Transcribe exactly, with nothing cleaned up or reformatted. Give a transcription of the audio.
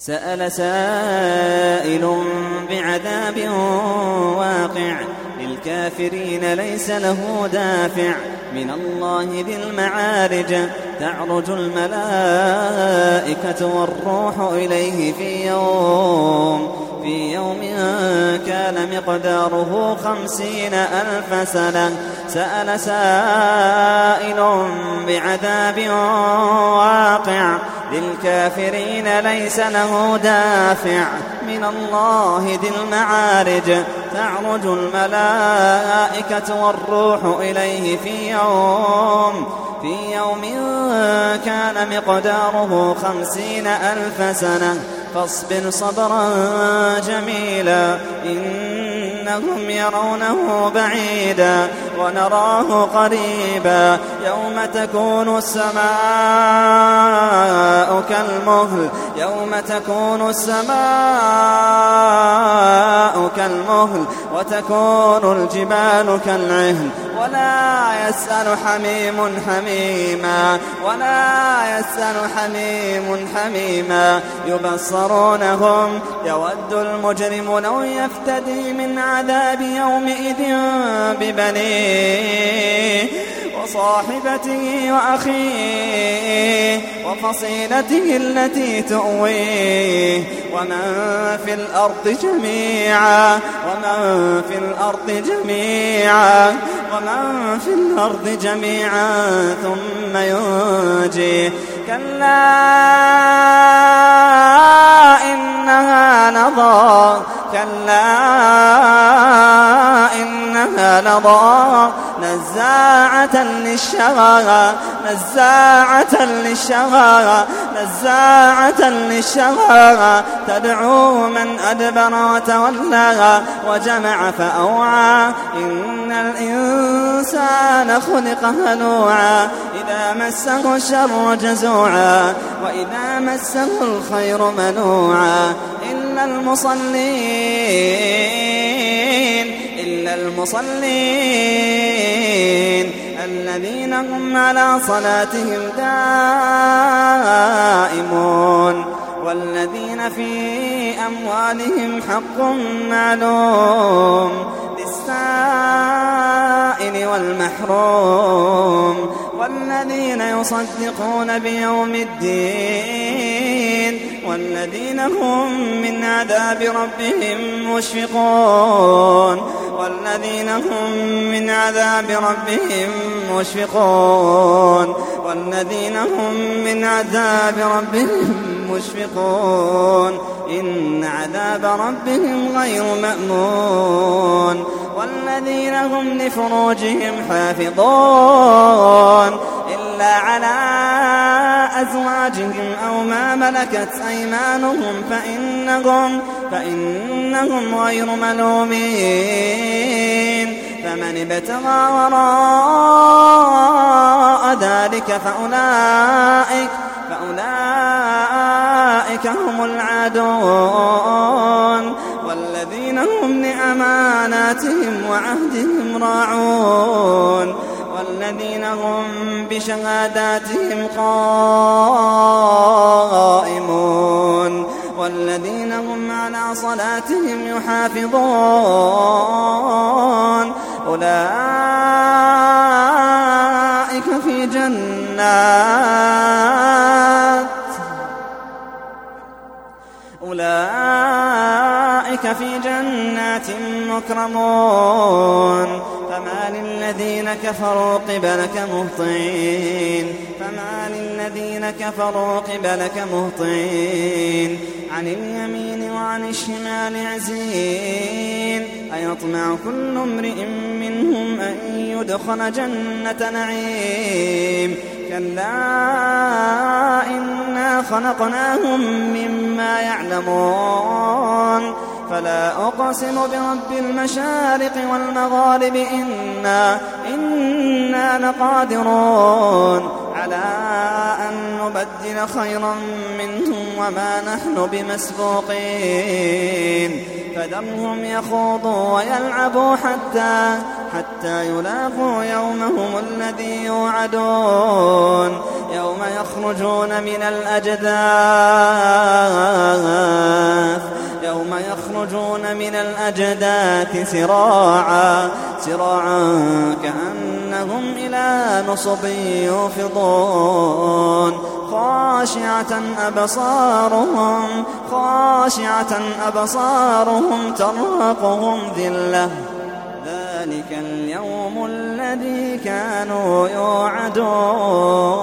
سأل سائل بعذاب واقع للكافرين ليس له دافع من الله ذي المعارج تعرج الملائكة والروح إليه في يوم في يوم كان مقداره خمسين ألف سنة. سأل سائل بعذاب واقع للكافرين ليس له دافع من الله ذي المعارج تعرج الملائكة والروح إليه في يوم في يوم كان مقداره خمسين ألف سنة. فاصبر صبرا جميلا إنهم يرونه بعيدا ونراه قريبا يوم تكون السماء كالمهل يوم تكون السماء كالمهل وتكون الجبال كالعهن ولا يسأل حميم حميما ولا يسأل حميم حميما يبصرونهم يود المجرم لو يفتدي من عذاب يومئذ ببنيه وصاحبته وأخيه وفصيلته التي تؤويه ومن في الأرض جميعا ومن في الأرض جميعا ومن في الأرض جميعا ثم ينجيه كلا إنها لظى كلا إنها لظى نزاعة للشوى نزاعة للشوى نزاعة للشوى تدعو من أدبر وتولى وجمع فأوعى إن الإنسان خلق هلوعا إذا مسه الشر جزوعا وإذا مسه الخير منوعا إلا المصلين إلا المصلين الذين هم على صلاتهم دائمون والذين في أموالهم حق معلوم للسائل والمحروم والذين يصدقون بيوم الدين والذين هم من عذاب ربهم مشفقون والذين هم من عذاب ربهم مشفقون والذين هم من عذاب ربهم مشفقون إن عذاب ربهم غير مأمون والذين هم لفروجهم حافظون إلا على أزواجهم أو ما ملكت أيمانهم فإنهم, فإنهم غير ملومين فمن ابتغى وراء ذلك فأولئك, فأولئك هم العادون والذين هم لأماناتهم وعهدهم راعون والذين هم بشهاداتهم قائمون والذين هم على صلاتهم يحافظون أولئك في جنات أولئك في جنات مكرمون فما للذين كفروا قبلك مهطعين فما للذين كفروا قبلك مهطعين عن اليمين وعن الشمال عزين أيطمع كل امرئ منهم أن يدخل جنة نعيم كلا إنا خلقناهم مما يعلمون فلا أقسم برب المشارق والمغارب إنا, إنا لقادرون على أن نبدل خيرا منهم وما نحن بمسبوقين فذرهم يخوضوا ويلعبوا حتى, حتى يلاقوا يومهم الذي يوعدون يوم يخرجون من الأجداث من الأجداث سراعا سراعا كأنهم إلى نصب يوفضون خاشعة أبصارهم خاشعة أبصارهم ترهقهم ذلة ذلك اليوم الذي كانوا يوعدون